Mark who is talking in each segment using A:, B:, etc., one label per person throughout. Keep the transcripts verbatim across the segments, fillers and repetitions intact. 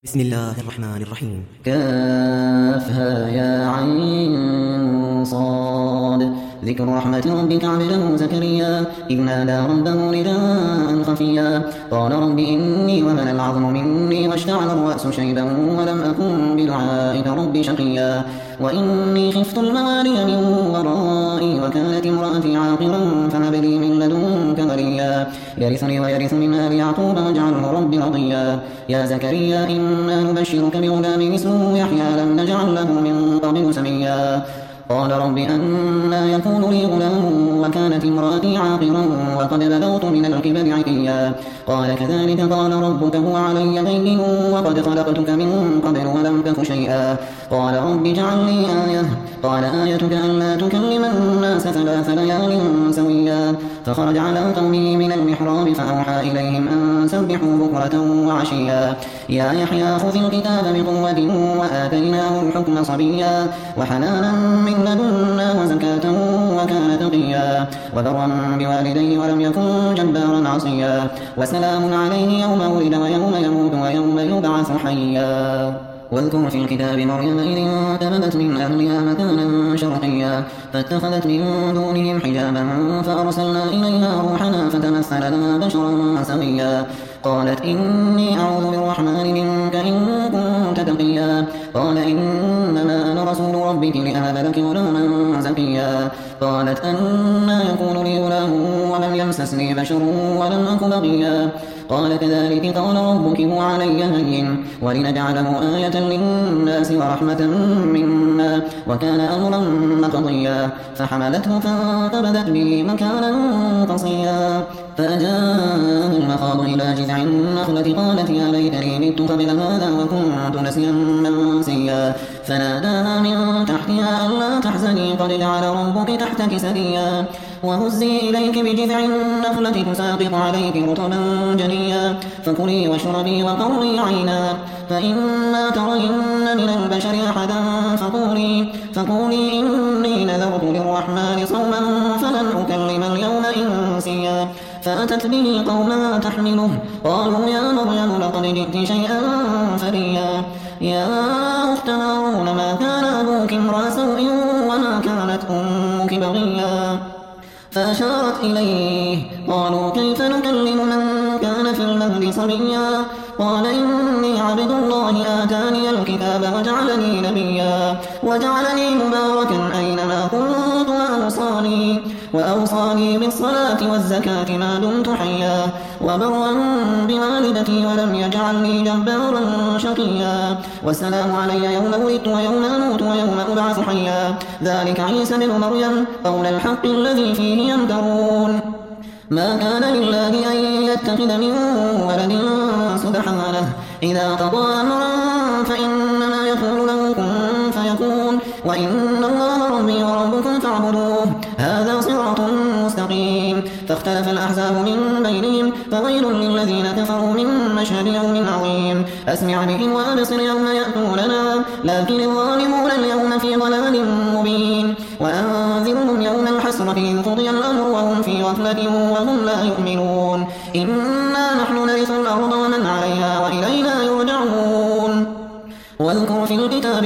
A: بسم الله الرحمن الرحيم.
B: كافها يا عين صاد. ذكر رحمة ربك عبده زكريا إذ نادى ربه نداء خفيا قال رب إني وهن العظم مني واشتعل الرأس شيبا ولم أكن بدعائك رب شقيا وإني خفت الموالي من ورائي وكانت امرأتي عاقرا فهب لي من لدنك وليا يرثني ويرث من آل يعقوب واجعله رب رضيا يا زكريا إنا نبشرك بغلام اسمه يحيى لم نجعل له من قبل سميا قال رب أنى يكون لي غلام وكانت امرأتي عاقرا وقد بلغت من الكبر عتيا قال كذلك قال ربك هو علي هين وقد خلقتك من قبل ولم تك شيئا قال رب اجعل لي آية قال آيتك ألا تكلم الناس ثلاث ليال سويا فخرج على قومه من المحراب فأوحى إليهم أن سبحوا بكرة وعشيا يا يحيى خذ الكتاب بقوة وآتيناه الحكم صبيا وحنانا من لدنا وزكاة وكان تقيا وبرا بوالديه ولم يكن جبارا عصيا وسلام عليه يوم ولد ويوم يموت ويوم يبعث حيا واذكر في الكتاب مريم إذ انتبذت من أهلها مكانا شرقيا فاتخذت من دونهم حجابا فأرسلنا إليها روحنا فتمثل لها بشرا سويا قالت إني أعوذ بالرحمن منك إن كنت تقيا قال إنما أنا رسول ربك لأهب لك غلاما زكيا قالت أنى يكون لي غلام ولم يمسسني بشر ولم أك بغيا قال كذلك قال ربك هو علي هين ولنجعله آية للناس ورحمة منا وكان أمرا مقضيا فحملته فانتبذت به مكانا قصيا فأجاءه المخاض إلى جذع النخلة قالت يا ليتني مت قبل هذا وكنت نسيا منسيا فناداها من تحتها ألا تحزني قد جعل ربك تحتك سريا وهزي إليك بجذع النخلة تساقط عليك رطبا جنيا فكلي واشربي وقري عينا فإما ترين من البشر أحدا فقولي, فقولي إني نذرت للرحمن صوما فلن أكلم اليوم إنسيا فأتت به قومها تحمله قالوا يا مريم لقد جئت شيئا فريا يا أخت هارون ما كان أبوك امرأ سوء وما كانت أمك بغيا فأشارت إليه قالوا كيف نكلم من كان في المهد صبيا قال إني عبد الله آتاني الكتاب وجعلني نبيا وجعلني مباركا أينما كنت وأوصاني, وأوصاني بالصلاة والزكاة ما دمت حيا وبرا بوالدتي ولم يجعلني جبارا شقيا والسلام علي يوم ولدت ويوم أموت ويوم أبعث حيا ذلك عيسى بن مريم قول الحق الذي فيه يمترون ما كان لله أن يتخذ من ولد سبحانه إذا قضى أمرا فإنما يقول له كن فيكون وإن الله ربي وربكم فاعبدوه هذا صراط مستقيم فاختلف الأحزاب من بينهم فويل للذين كفروا من مشهد يوم عظيم أسمع بهم وأبصر يوم يأتوننا لكن الظالمون اليوم في ضلال مبين وأنذرهم يوم الحسرة إذ قضي الأمر وهم في غفلة وهم لا يؤمنون إنا نحن نرث الأرض ومن عليها وإلينا يرجعون واذكر في الكتاب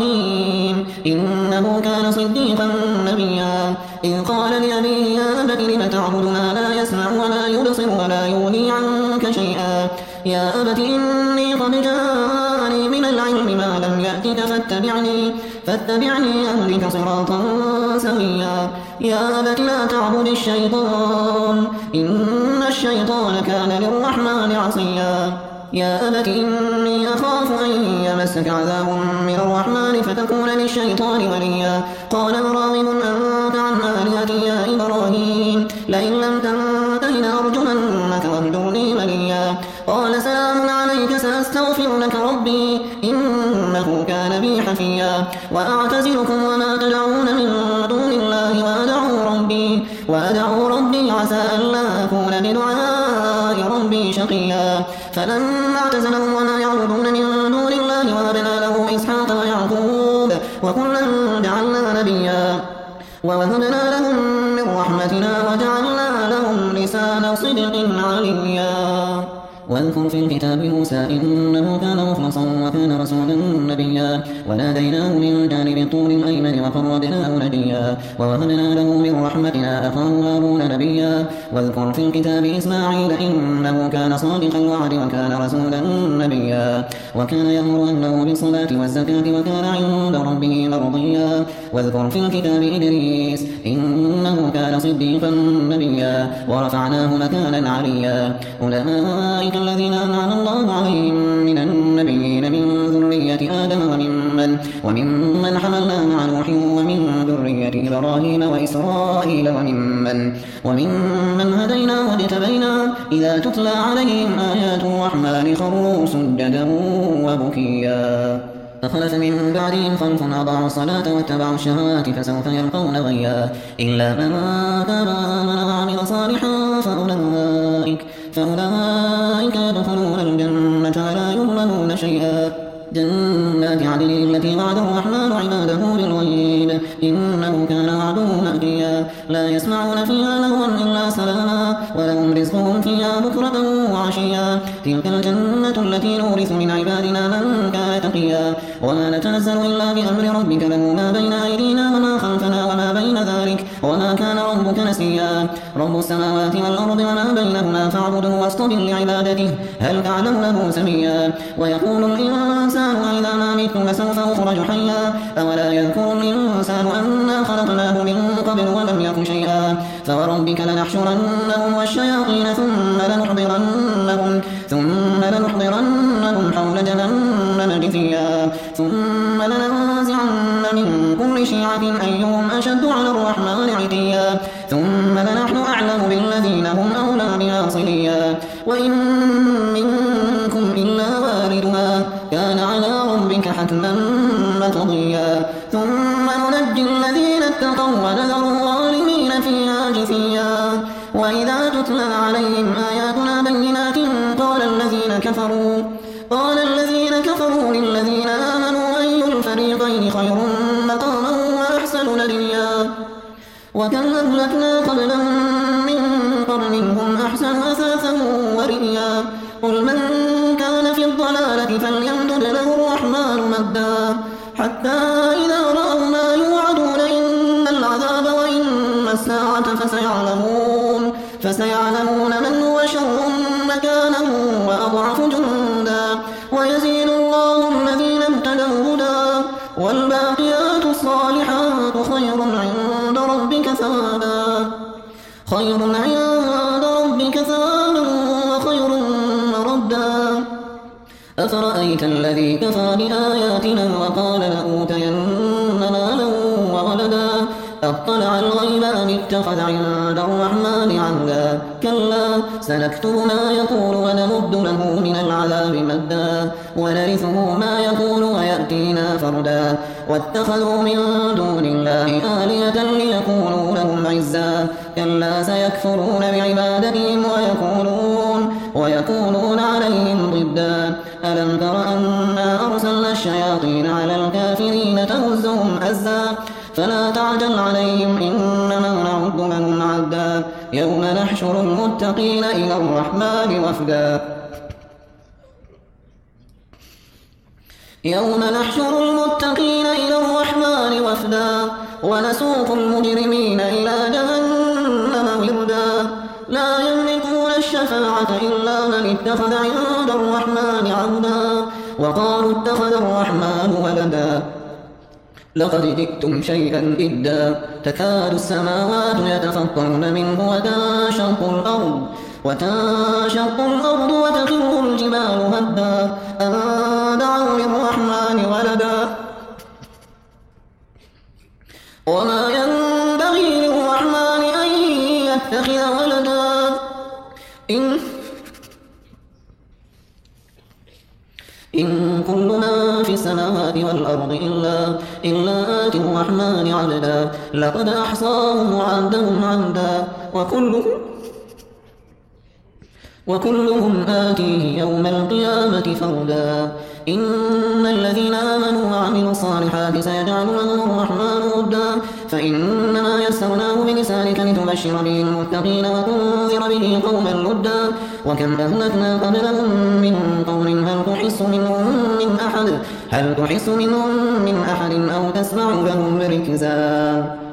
B: إبراهيم إنه كان صديقا نبيا إذ قال لأبيه يا أبت لم تعبد ما لا يسمع ولا يبصر ولا يغني عنك شيئا يا أبت إني قد جاءني من العلم ما لم يأتك فاتبعني فاتبعني أهدك صراطا سويا يا أبت لا تعبد الشيطان إن الشيطان كان للرحمن عصيا يا أبت إني أخاف أن يمسك عذاب من الرحمن فتكون للشيطان وليا قال راغب أنت عن آلهتي يا إبراهيم لئن لم تنته لأرجمنك واهجرني مليا قال سلام عليك سأستغفر لك ربي إنه كان بي حفيا وأعتزلكم وما تدعون من دون الله وأدعو ربي, وأدعو ربي عسى ألا أكون بدعاء ربي شقيا فلما اعتزلهم وما يعبدون من دون الله وهبنا له إسحاق ويعقوب وكلا جعلنا نبيا ووهبنا لهم من رحمتنا وجعلنا لهم لسان صدق عليا واذكر في الكتاب موسى إنه كان مخلصا وكان رسولا نبيا وناديناه من جانب الطور الأيمن وقربناه نجيا ووهبنا له من رحمتنا أخاه هارون نبيا واذكر في الكتاب إسماعيل إنه كان صادق الوعد وكان رسولا نبيا وكان يأمر أهله بالصلاة والزكاة وكان عند ربه مرضيا واذكر في الكتاب إدريس إنه كان صديقا نبيا ورفعناه مكانا عليا أولئك الذين أنعم الله عليهم من النبيين من ذرية آدم وممن, وممن حملنا مع نوح ومن ذرية إبراهيم وإسرائيل وممن, وممن هدينا واجتبينا إذا تتلى عليهم آيات الرحمن خروا سجدا وبكيا فخلف من بعدهم خلف أضاعوا الصلاة واتبعوا الشهوات فسوف يلقون غيا إلا من تاب وآمن وعمل صالحا فأولئك, فأولئك يدخلون الجنة ولا يظلمون شيئا جنات عدن التي وعد الرحمن عباده بالغيب إنه كان وعده مأتيا لا يسمعون فيها لغوا إلا سلاما ولهم رزقهم فيها بكرة وعشيا تلك الجنة التي نورث من عبادنا من كان تقيا وما نتنزل إلا بأمر ربك له ما بين أيدينا وما خلفنا وما بين ذلك وما كان ربك نسيا رب السماوات والأرض وما بينهما فاعبده واصطبر لعبادته هل تعلم له سميا ويقول الإنسان وإذا ما مت لسوف أخرج حيا أولا يذكر الإنسان أنا خلقناه من قبل ولم يك شيئا فوربك لنحشرنهم والشياطين ثم لنحضرنهم ثم لنحضرنهم حول جهنم جثيا ثم لننزعن من كل شيعة أيهم أشد على الرحمن عتيا ثم لنحن أعلم بالذين هم أولى بها صليا وإن منكم إلا واردها كان على ربك حتما مقضيا ثم ننجي الذين اتقوا ونذر الظالمين فيها جثيا وإذا تتلى عليهم آياتنا بينات قال الذين كفروا قال الذين كفروا للذين آمنوا أي الفريقين خير مقاما وأحسن نديا وكم أهلكنا قبلهم من قرن هم أحسن أثاثا ورئيا قل من كان في الضلالة فليمدد له الرحمن مدا حتى إذا رأوا ما يوعدون إن العذاب وإن الساعة فسيعلمون فسيعلمون من هو شر مكانا وأضعف جندا ويزيد الله الذين اهتدوا هدى والباقيات الصالحات خير عند ربك ثوابا خير عند ربك ثوابا وخير مردا أفرأيت الذي كفر بآياتنا وقال لأوتين مالا وولدا أطلع الغيب أم اتخذ عند الرحمن عهدا كلا سنكتب ما يقول ونمد له من العذاب مدا ونرثه ما يقول ويأتينا فردا واتخذوا من دون الله آلهة ليكونوا لهم عزا كلا سيكفرون بعبادتهم ويكونون ويكونون عليهم ضدا ألم تر أنا أرسلنا الشياطين على الكافرين تهزهم أزا فلا تعجل عليهم إنما نعد لهم عدا يوم نحشر المتقين إلى الرحمن وفدا يوم نحشر المتقين إلى الرحمن وفدا ونسوق المجرمين إلى جهنم وردا لا يملكون الشفاعة إلا من اتخذ عند الرحمن عهدا وقالوا اتخذ الرحمن ولدا لقد جئتم شيئا إدا تكاد السماوات يتفطرن منه وتنشق الأرض وتنشق الأرض وتخر الجبال هدا أن دعوا للرحمن ولدا وما ينبغي للرحمن أن يتخذ ولدا إن إن كل ما في السماوات والأرض إلا, إلا آتي الرحمن عبدا لقد أحصاهم وعدهم عدا وكلهم, وكلهم آتيه يوم القيامة فردا إن الذين آمنوا وعملوا الصالحات سيجعل لهم الرحمن ودا فإنما يسرناه بلسانك لتبشر به المتقين وتنذر به قوما لدا وكم أهلكنا قبلهم من قرن هل تحس منهم من أحد هل تحس منهم من أحد أو تسمع لهم ركزا